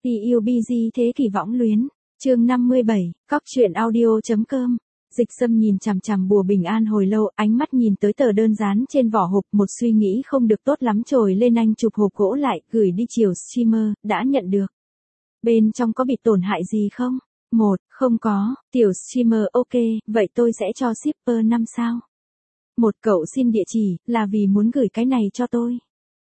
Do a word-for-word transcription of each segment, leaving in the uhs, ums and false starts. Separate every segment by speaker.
Speaker 1: pê u bê giê thế kỷ võng luyến, chương năm mươi bảy, cóc truyện audio.com. Dịch Sâm nhìn chằm chằm bùa bình an hồi lâu, ánh mắt nhìn tới tờ đơn dán trên vỏ hộp, một suy nghĩ không được tốt lắm trồi lên. Anh chụp hộp gỗ lại, gửi đi chiều streamer, đã nhận được. Bên trong có bị tổn hại gì không? Một, không có, tiểu streamer, ok, vậy tôi sẽ cho shipper năm sao. Một, cậu xin địa chỉ, là vì muốn gửi cái này cho tôi.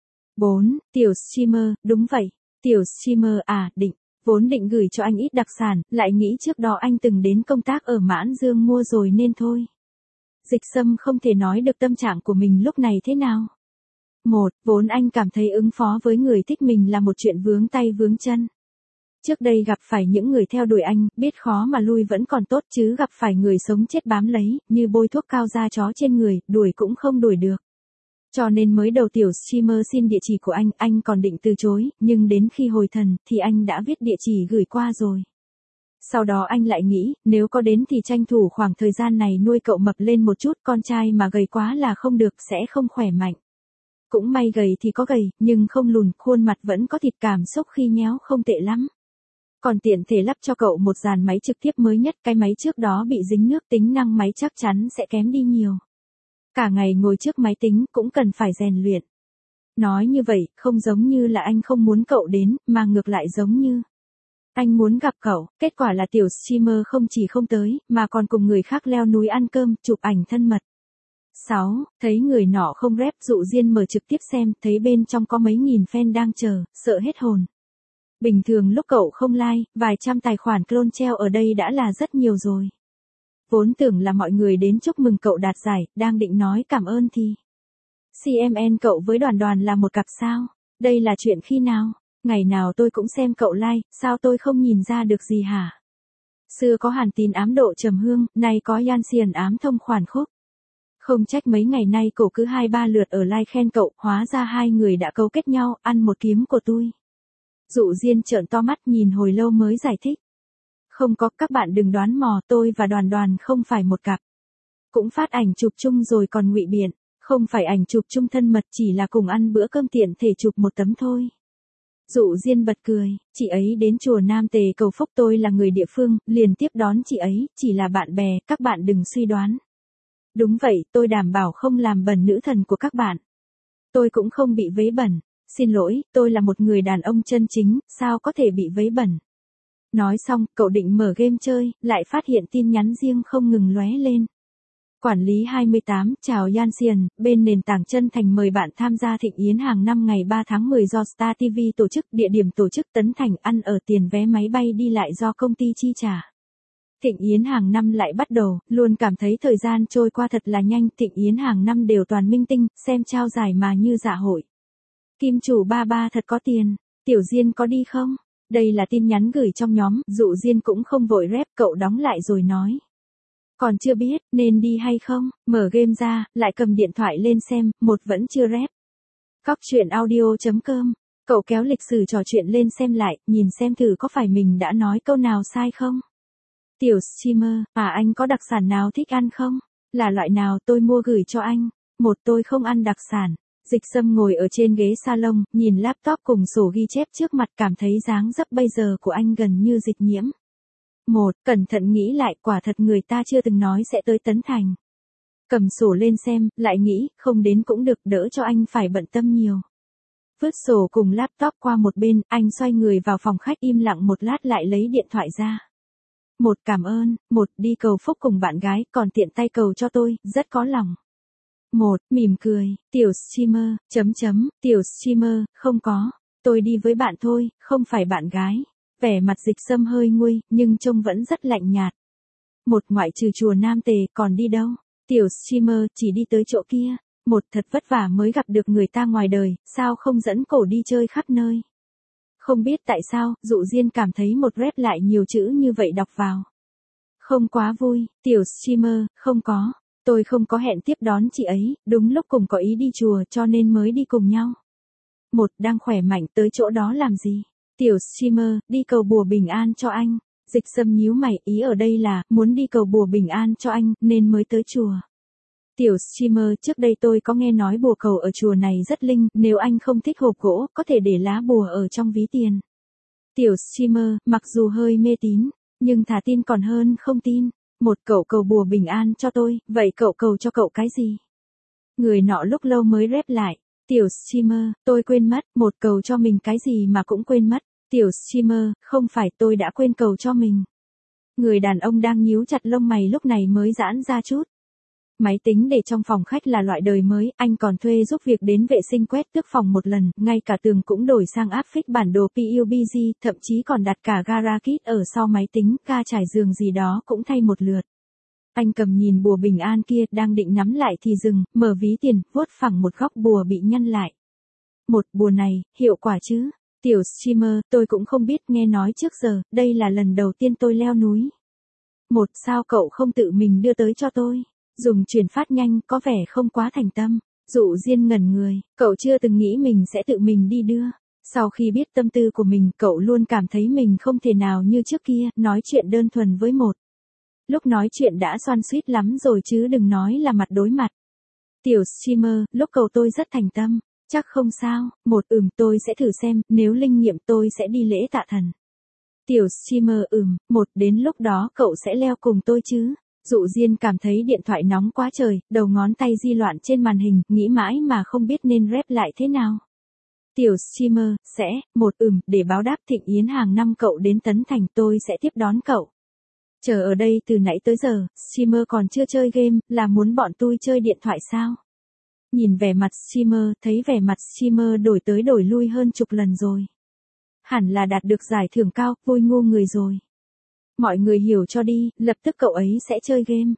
Speaker 1: Bốn, tiểu streamer, đúng vậy. Tiểu streamer à, định. Vốn định gửi cho anh ít đặc sản, lại nghĩ trước đó anh từng đến công tác ở Mãn Dương mua rồi nên thôi. Dịch Sâm không thể nói được tâm trạng của mình lúc này thế nào. Một, vốn anh cảm thấy ứng phó với người thích mình là một chuyện vướng tay vướng chân. Trước đây gặp phải những người theo đuổi anh, biết khó mà lui vẫn còn tốt, chứ gặp phải người sống chết bám lấy, như bôi thuốc cao da chó trên người, đuổi cũng không đuổi được. Cho nên mới đầu tiểu streamer xin địa chỉ của anh, anh còn định từ chối, nhưng đến khi hồi thần, thì anh đã viết địa chỉ gửi qua rồi. Sau đó anh lại nghĩ, nếu có đến thì tranh thủ khoảng thời gian này nuôi cậu mập lên một chút, con trai mà gầy quá là không được, sẽ không khỏe mạnh. Cũng may gầy thì có gầy, nhưng không lùn, khuôn mặt vẫn có thịt, cảm xúc khi nhéo không tệ lắm. Còn tiện thể lắp cho cậu một dàn máy trực tiếp mới nhất, cái máy trước đó bị dính nước, tính năng máy chắc chắn sẽ kém đi nhiều. Cả ngày ngồi trước máy tính cũng cần phải rèn luyện. Nói như vậy, không giống như là anh không muốn cậu đến, mà ngược lại giống như anh muốn gặp cậu, kết quả là tiểu streamer không chỉ không tới, mà còn cùng người khác leo núi ăn cơm, chụp ảnh thân mật. Sáu, thấy người nọ không rep, dụ Diên mở trực tiếp xem, thấy bên trong có mấy nghìn fan đang chờ, sợ hết hồn. Bình thường lúc cậu không like, vài trăm tài khoản clone treo ở đây đã là rất nhiều rồi. Vốn tưởng là mọi người đến chúc mừng cậu đạt giải, đang định nói cảm ơn thì xê em en cậu với Đoàn Đoàn là một cặp sao? Đây là chuyện khi nào? Ngày nào tôi cũng xem cậu like, sao tôi không nhìn ra được gì hả? Xưa có Hàn Tín ám độ trầm hương, nay có Yan Xiền ám thông khoản khúc. Không trách mấy ngày nay cậu cứ hai ba lượt ở like khen cậu, hóa ra hai người đã cấu kết nhau, ăn một kiếm của tôi. Dụ Diên trợn to mắt nhìn hồi lâu mới giải thích. Không có, các bạn đừng đoán mò, tôi và Đoàn Đoàn không phải một cặp. Cũng phát ảnh chụp chung rồi còn ngụy biện, không phải ảnh chụp chung thân mật, chỉ là cùng ăn bữa cơm tiện thể chụp một tấm thôi. Dụ Diên bật cười, chị ấy đến chùa Nam Tề cầu phúc, tôi là người địa phương, liền tiếp đón chị ấy, chỉ là bạn bè, các bạn đừng suy đoán. Đúng vậy, tôi đảm bảo không làm bẩn nữ thần của các bạn. Tôi cũng không bị vấy bẩn. Xin lỗi, tôi là một người đàn ông chân chính, sao có thể bị vấy bẩn. Nói xong, cậu định mở game chơi, lại phát hiện tin nhắn riêng không ngừng lóe lên. Quản lý hai mươi tám, chào Yan Xiền, bên nền tảng chân thành mời bạn tham gia thịnh yến hàng năm ngày ba tháng mười do Star ti vi tổ chức, địa điểm tổ chức Tấn Thành, ăn ở, tiền vé máy bay đi lại do công ty chi trả. Thịnh yến hàng năm lại bắt đầu, luôn cảm thấy thời gian trôi qua thật là nhanh, thịnh yến hàng năm đều toàn minh tinh, xem trao giải mà như dạ hội. Kim chủ ba ba thật có tiền, Tiểu Diên có đi không? Đây là tin nhắn gửi trong nhóm, Dụ Diên cũng không vội rep, cậu đóng lại rồi nói. Còn chưa biết, nên đi hay không, mở game ra, lại cầm điện thoại lên xem, một vẫn chưa rep. Cóc truyện audio.com, cậu kéo lịch sử trò chuyện lên xem lại, nhìn xem thử có phải mình đã nói câu nào sai không. Tiểu streamer, à anh có đặc sản nào thích ăn không? Là loại nào tôi mua gửi cho anh? Một, tôi không ăn đặc sản. Dịch Sâm ngồi ở trên ghế salon, nhìn laptop cùng sổ ghi chép trước mặt, cảm thấy dáng dấp bây giờ của anh gần như dịch nhiễm. Một, cẩn thận nghĩ lại, quả thật người ta chưa từng nói sẽ tới Tấn Thành. Cầm sổ lên xem, lại nghĩ, không đến cũng được, đỡ cho anh phải bận tâm nhiều. Vứt sổ cùng laptop qua một bên, anh xoay người vào phòng khách, im lặng một lát lại lấy điện thoại ra. Một, cảm ơn, một, đi cầu phúc cùng bạn gái, còn tiện tay cầu cho tôi, rất có lòng. Một, mỉm cười, tiểu streamer, chấm chấm, tiểu streamer, không có, tôi đi với bạn thôi, không phải bạn gái. Vẻ mặt Dịch Sâm hơi nguôi, nhưng trông vẫn rất lạnh nhạt. Một, ngoại trừ chùa Nam Tề, còn đi đâu? Tiểu streamer, chỉ đi tới chỗ kia. Một, thật vất vả mới gặp được người ta ngoài đời, sao không dẫn cổ đi chơi khắp nơi? Không biết tại sao, Dụ Diên cảm thấy một rep lại nhiều chữ như vậy đọc vào. Không quá vui, tiểu streamer, không có. Tôi không có hẹn tiếp đón chị ấy, đúng lúc cùng có ý đi chùa cho nên mới đi cùng nhau. Một, đang khỏe mạnh, tới chỗ đó làm gì? Tiểu streamer, đi cầu bùa bình an cho anh. Dịch Sâm nhíu mày, ý ở đây là, muốn đi cầu bùa bình an cho anh, nên mới tới chùa. Tiểu streamer, trước đây tôi có nghe nói bùa cầu ở chùa này rất linh, nếu anh không thích hộp gỗ, có thể để lá bùa ở trong ví tiền. Tiểu streamer, mặc dù hơi mê tín, nhưng thà tin còn hơn không tin. Một cậu cầu bùa bình an cho tôi, vậy cậu cầu cho cậu cái gì? Người nọ lúc lâu mới rep lại. Tiểu streamer, tôi quên mất, một cầu cho mình cái gì mà cũng quên mất. Tiểu streamer, không phải tôi đã quên cầu cho mình. Người đàn ông đang nhíu chặt lông mày lúc này mới giãn ra chút. Máy tính để trong phòng khách là loại đời mới, anh còn thuê giúp việc đến vệ sinh quét tước phòng một lần, ngay cả tường cũng đổi sang áp phích bản đồ pê u bê giê, thậm chí còn đặt cả gara kit ở sau máy tính, ga trải giường gì đó cũng thay một lượt. Anh cầm nhìn bùa bình an kia, đang định nắm lại thì dừng, mở ví tiền, vuốt phẳng một góc bùa bị nhăn lại. Một bùa này, hiệu quả chứ? Tiểu streamer, tôi cũng không biết, nghe nói trước giờ, đây là lần đầu tiên tôi leo núi. Một, sao cậu không tự mình đưa tới cho tôi? Dùng chuyển phát nhanh, có vẻ không quá thành tâm. Dụ Diên ngẩn người, cậu chưa từng nghĩ mình sẽ tự mình đi đưa. Sau khi biết tâm tư của mình, cậu luôn cảm thấy mình không thể nào như trước kia, nói chuyện đơn thuần với một. Lúc nói chuyện đã xoan xuýt lắm rồi chứ đừng nói là mặt đối mặt. Tiểu streamer, lúc cầu tôi rất thành tâm. Chắc không sao, một ừm tôi sẽ thử xem, nếu linh nghiệm tôi sẽ đi lễ tạ thần. Tiểu streamer ừm, một đến lúc đó cậu sẽ leo cùng tôi chứ. Dụ Diên cảm thấy điện thoại nóng quá trời, đầu ngón tay di loạn trên màn hình, nghĩ mãi mà không biết nên rep lại thế nào. Tiểu streamer, sẽ, một ừm, để báo đáp Thịnh Yến hàng năm cậu đến Tấn Thành tôi sẽ tiếp đón cậu. Chờ ở đây từ nãy tới giờ, streamer còn chưa chơi game, là muốn bọn tôi chơi điện thoại sao? Nhìn vẻ mặt streamer, thấy vẻ mặt streamer đổi tới đổi lui hơn chục lần rồi. Hẳn là đạt được giải thưởng cao, vui ngu người rồi. Mọi người hiểu cho đi, lập tức cậu ấy sẽ chơi game.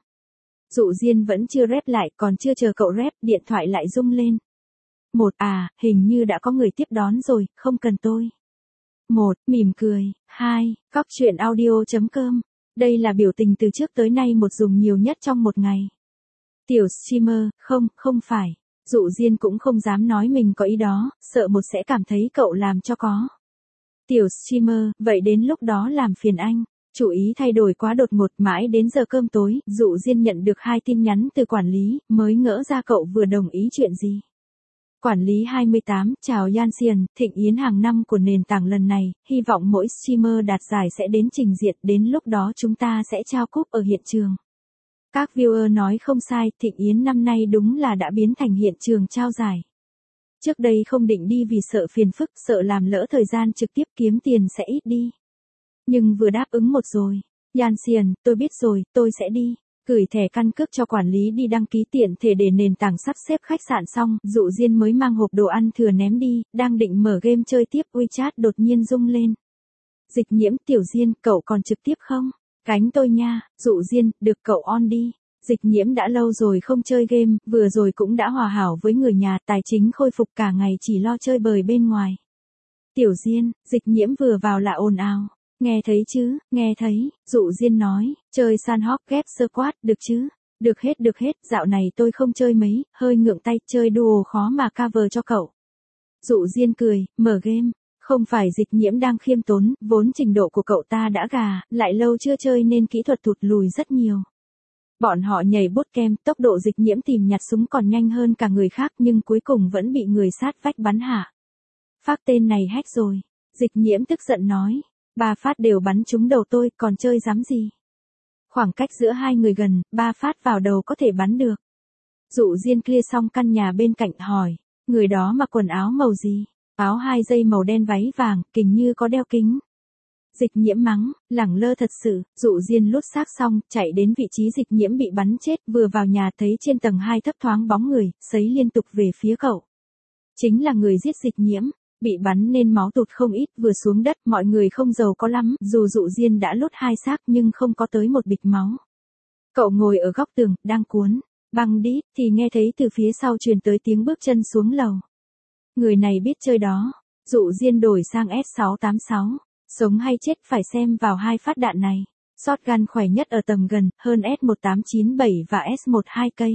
Speaker 1: Dụ Diên vẫn chưa rep lại, còn chưa chờ cậu rep, điện thoại lại rung lên. Một, à, hình như đã có người tiếp đón rồi, không cần tôi. Một, mỉm cười. Hai, cóc truyện audio chấm com. Đây là biểu tình từ trước tới nay một dùng nhiều nhất trong một ngày. Tiểu streamer, không, không phải. Dụ Diên cũng không dám nói mình có ý đó, sợ một sẽ cảm thấy cậu làm cho có. Tiểu streamer, vậy đến lúc đó làm phiền anh. Chủ ý thay đổi quá đột ngột, mãi đến giờ cơm tối, Dụ Diên nhận được hai tin nhắn từ quản lý, mới ngỡ ra cậu vừa đồng ý chuyện gì. Quản lý hai mươi tám, chào Yanxian, Thịnh Yến hàng năm của nền tảng lần này, hy vọng mỗi streamer đạt giải sẽ đến trình diện, đến lúc đó chúng ta sẽ trao cúp ở hiện trường. Các viewer nói không sai, Thịnh Yến năm nay đúng là đã biến thành hiện trường trao giải. Trước đây không định đi vì sợ phiền phức, sợ làm lỡ thời gian trực tiếp kiếm tiền sẽ ít đi. Nhưng vừa đáp ứng một rồi. Yanxian, tôi biết rồi, tôi sẽ đi. Gửi thẻ căn cước cho quản lý đi đăng ký tiện thể để nền tảng sắp xếp khách sạn xong, Dụ Diên mới mang hộp đồ ăn thừa ném đi, đang định mở game chơi tiếp, WeChat đột nhiên rung lên. Dịch Nhiễm, Tiểu Diên, cậu còn trực tiếp không? Cánh tôi nha. Dụ Diên, được cậu on đi. Dịch Nhiễm đã lâu rồi không chơi game, vừa rồi cũng đã hòa hảo với người nhà, tài chính khôi phục cả ngày chỉ lo chơi bời bên ngoài. Tiểu Diên, Dịch Nhiễm vừa vào là ồn ào. Nghe thấy chứ, nghe thấy, Dụ Diên nói, chơi Sandhawk ghép squad, được chứ? Được hết được hết, dạo này tôi không chơi mấy, hơi ngượng tay, chơi duo khó mà cover cho cậu. Dụ Diên cười, mở game, không phải Dịch Nhiễm đang khiêm tốn, vốn trình độ của cậu ta đã gà, lại lâu chưa chơi nên kỹ thuật thụt lùi rất nhiều. Bọn họ nhảy bootcamp, tốc độ Dịch Nhiễm tìm nhặt súng còn nhanh hơn cả người khác nhưng cuối cùng vẫn bị người sát vách bắn hạ. Phát tên này hack rồi. Dịch Nhiễm tức giận nói. Ba phát đều bắn trúng đầu tôi, còn chơi dám gì. Khoảng cách giữa hai người gần, ba phát vào đầu có thể bắn được. Dụ Diên clear xong căn nhà bên cạnh hỏi. Người đó mặc quần áo màu gì? Áo hai dây màu đen váy vàng, hình như có đeo kính. Dịch Nhiễm mắng, lẳng lơ thật sự. Dụ Diên lút xác xong, chạy đến vị trí Dịch Nhiễm bị bắn chết, vừa vào nhà thấy trên tầng hai thấp thoáng bóng người, sấy liên tục về phía cậu. Chính là người giết Dịch Nhiễm. Bị bắn nên máu tụt không ít, vừa xuống đất, mọi người không giàu có lắm, dù Dụ Diên đã lút hai xác nhưng không có tới một bịch máu. Cậu ngồi ở góc tường, đang cuốn băng đít, thì nghe thấy từ phía sau truyền tới tiếng bước chân xuống lầu. Người này biết chơi đó. Dụ Diên đổi sang S sáu tám sáu. Sống hay chết phải xem vào hai phát đạn này. Shotgun khỏe nhất ở tầm gần, hơn S một tám chín bảy và S một hai cây.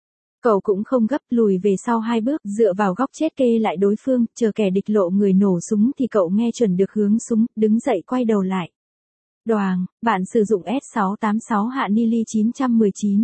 Speaker 1: Cậu cũng không gấp, lùi về sau hai bước, dựa vào góc chết kê lại đối phương, chờ kẻ địch lộ người nổ súng thì cậu nghe chuẩn được hướng súng, đứng dậy quay đầu lại. Đoàng, bạn sử dụng S sáu tám sáu hạ Nili chín một chín.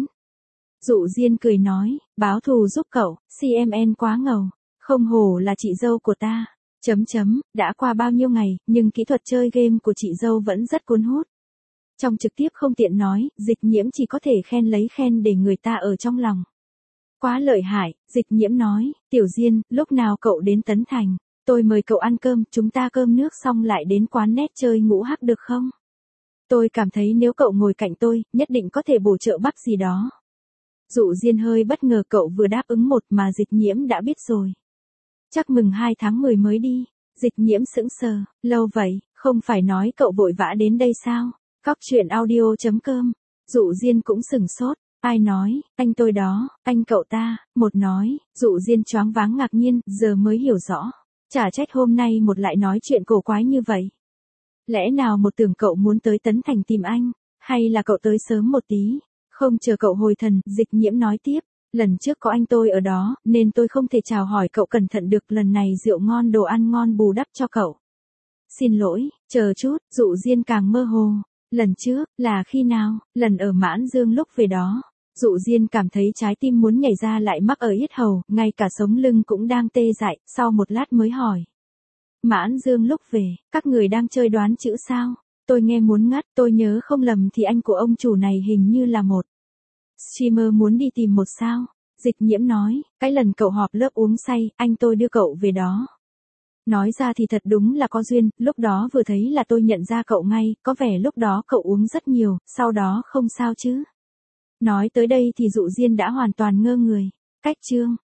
Speaker 1: Dụ Diên cười nói, báo thù giúp cậu, xê em en quá ngầu, không hổ là chị dâu của ta. Chấm chấm, đã qua bao nhiêu ngày, nhưng kỹ thuật chơi game của chị dâu vẫn rất cuốn hút. Trong trực tiếp không tiện nói, Dịch Nhiễm chỉ có thể khen lấy khen để người ta ở trong lòng. Quá lợi hại, Dịch Nhiễm nói, Tiểu Diên, lúc nào cậu đến Tấn Thành, tôi mời cậu ăn cơm, chúng ta cơm nước xong lại đến quán net chơi ngũ hắc được không? Tôi cảm thấy nếu cậu ngồi cạnh tôi, nhất định có thể bổ trợ bắp gì đó. Dụ Diên hơi bất ngờ cậu vừa đáp ứng một mà Dịch Nhiễm đã biết rồi. Chắc mừng hai tháng mười mới đi. Dịch Nhiễm sững sờ, lâu vậy, không phải nói cậu vội vã đến đây sao? Cóc truyện audio chấm com. Dụ Diên cũng sừng sốt, ai nói, anh tôi đó, anh cậu ta, một nói, Dụ Diên choáng váng ngạc nhiên, giờ mới hiểu rõ. Chả trách hôm nay một lại nói chuyện cổ quái như vậy. Lẽ nào một tưởng cậu muốn tới Tấn Thành tìm anh, hay là cậu tới sớm một tí? Không chờ cậu hồi thần, Dịch Nhiễm nói tiếp, lần trước có anh tôi ở đó, nên tôi không thể chào hỏi cậu cẩn thận được, lần này rượu ngon đồ ăn ngon bù đắp cho cậu. Xin lỗi, chờ chút, Dụ Diên càng mơ hồ. Lần trước, là khi nào, lần ở Mãn Dương lúc về đó. Dụ Diên cảm thấy trái tim muốn nhảy ra lại mắc ở yết hầu, ngay cả sống lưng cũng đang tê dại, sau một lát mới hỏi. Mãn Dương lúc về, các người đang chơi đoán chữ sao? Tôi nghe muốn ngắt, tôi nhớ không lầm thì anh của ông chủ này hình như là một streamer muốn đi tìm một sao. Dịch Nhiễm nói, cái lần cậu họp lớp uống say, anh tôi đưa cậu về đó. Nói ra thì thật đúng là có duyên, lúc đó vừa thấy là tôi nhận ra cậu ngay, có vẻ lúc đó cậu uống rất nhiều, sau đó không sao chứ. Nói tới đây thì Dụ Diên đã hoàn toàn ngơ người. Cách chương